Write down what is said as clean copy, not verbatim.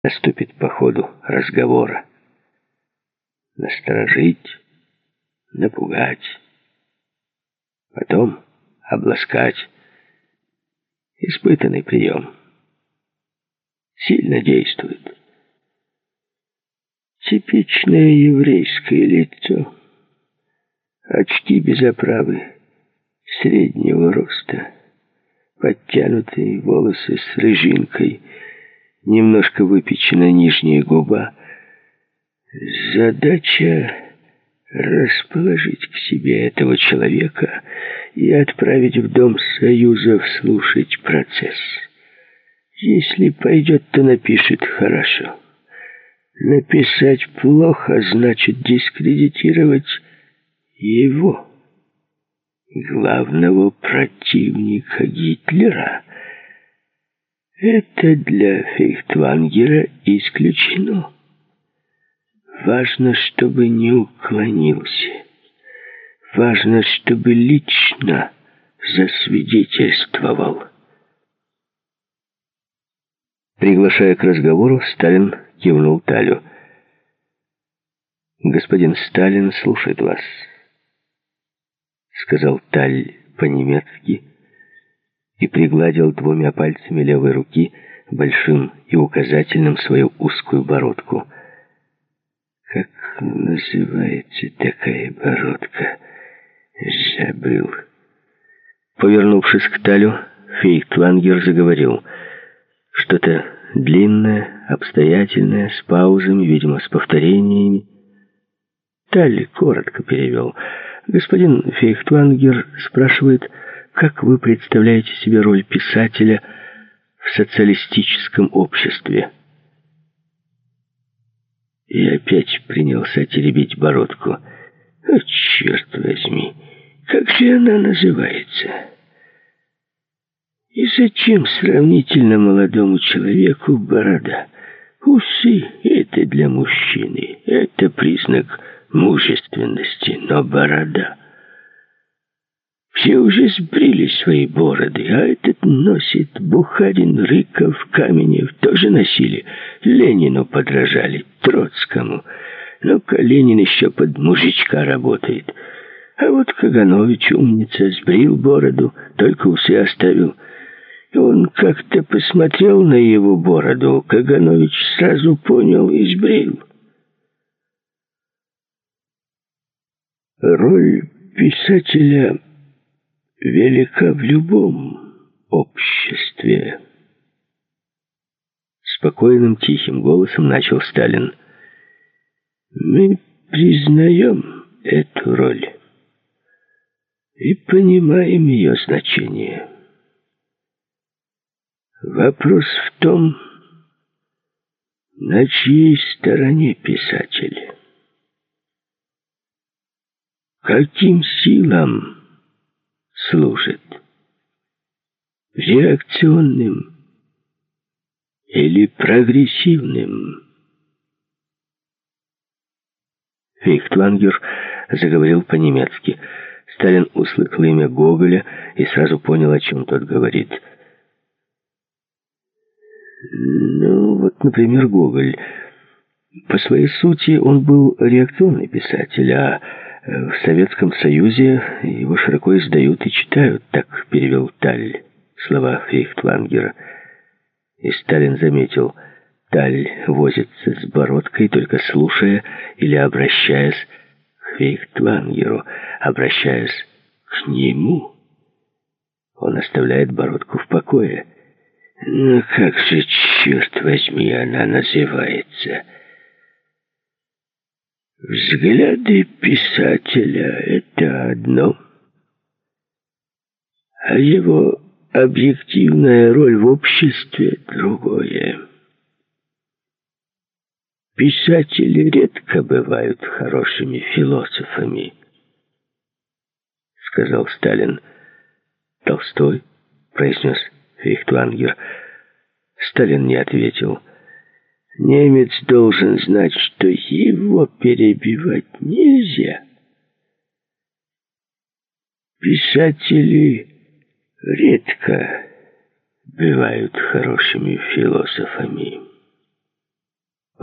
наступит по ходу разговора. Насторожить, напугать, потом обласкать. Испытанный прием. Сильно действует. Типичное еврейское лицо. Очки без оправы, среднего роста, подтянутые волосы с рыжинкой, немножко выпечена нижняя губа. Задача — расположить к себе этого человека и отправить в Дом Союзов слушать процесс. Если пойдет, то напишет хорошо. Написать плохо значит дискредитировать его, главного противника Гитлера. Это для Фейхтвангера исключено. Важно, чтобы не уклонился. Важно, чтобы лично засвидетельствовал. Приглашая к разговору, Сталин кивнул Талю. «Господин Сталин слушает вас», — сказал Таль по-немецки и пригладил двумя пальцами левой руки, большим и указательным, свою узкую бородку. «Как называется такая бородка? Забыл». Повернувшись к Талю, Фейхтвангер заговорил. Что-то длинное, обстоятельное, с паузами, видимо, с повторениями. Таль коротко перевел. «Господин Фейхтвангер спрашивает, как вы представляете себе роль писателя в социалистическом обществе?» И опять принялся теребить бородку. Черт возьми, как же она называется? И зачем сравнительно молодому человеку борода? Усы — это для мужчины, это признак мужественности, но борода... Все уже сбрили свои бороды, а этот носит. Бухарин, Рыков, Каменев тоже носили. Ленину подражали, Троцкому. Ну-ка, Ленин еще под мужичка работает. А вот Каганович, умница, сбрил бороду, только усы оставил. И он как-то посмотрел на его бороду. Каганович сразу понял и сбрил. Роль писателя велика в любом обществе. Спокойным, тихим голосом начал Сталин. Мы признаем эту роль и понимаем ее значение. Вопрос в том, на чьей стороне писатель. Каким силам служит? Реакционным или прогрессивным? Фейхтвангер заговорил по-немецки. Сталин услышал имя Гоголя и сразу понял, о чем тот говорит. Ну, вот, например, Гоголь. По своей сути он был реакционный писатель, а в Советском Союзе его широко издают и читают, так перевел Таль слова Фейхтвангера. И Сталин заметил, Таль возится с бородкой, только слушая или обращаясь к Фейхтвангеру, обращаясь к нему. Он оставляет бородку в покое. Ну как же, черт возьми, она называется? Взгляды писателя — это одно, а его объективная роль в обществе — другое. Писатели редко бывают хорошими философами, сказал Сталин. Толстой, произнес Фейхтвангер. Сталин не ответил. Немец должен знать, что его перебивать нельзя. Писатели редко бывают хорошими философами.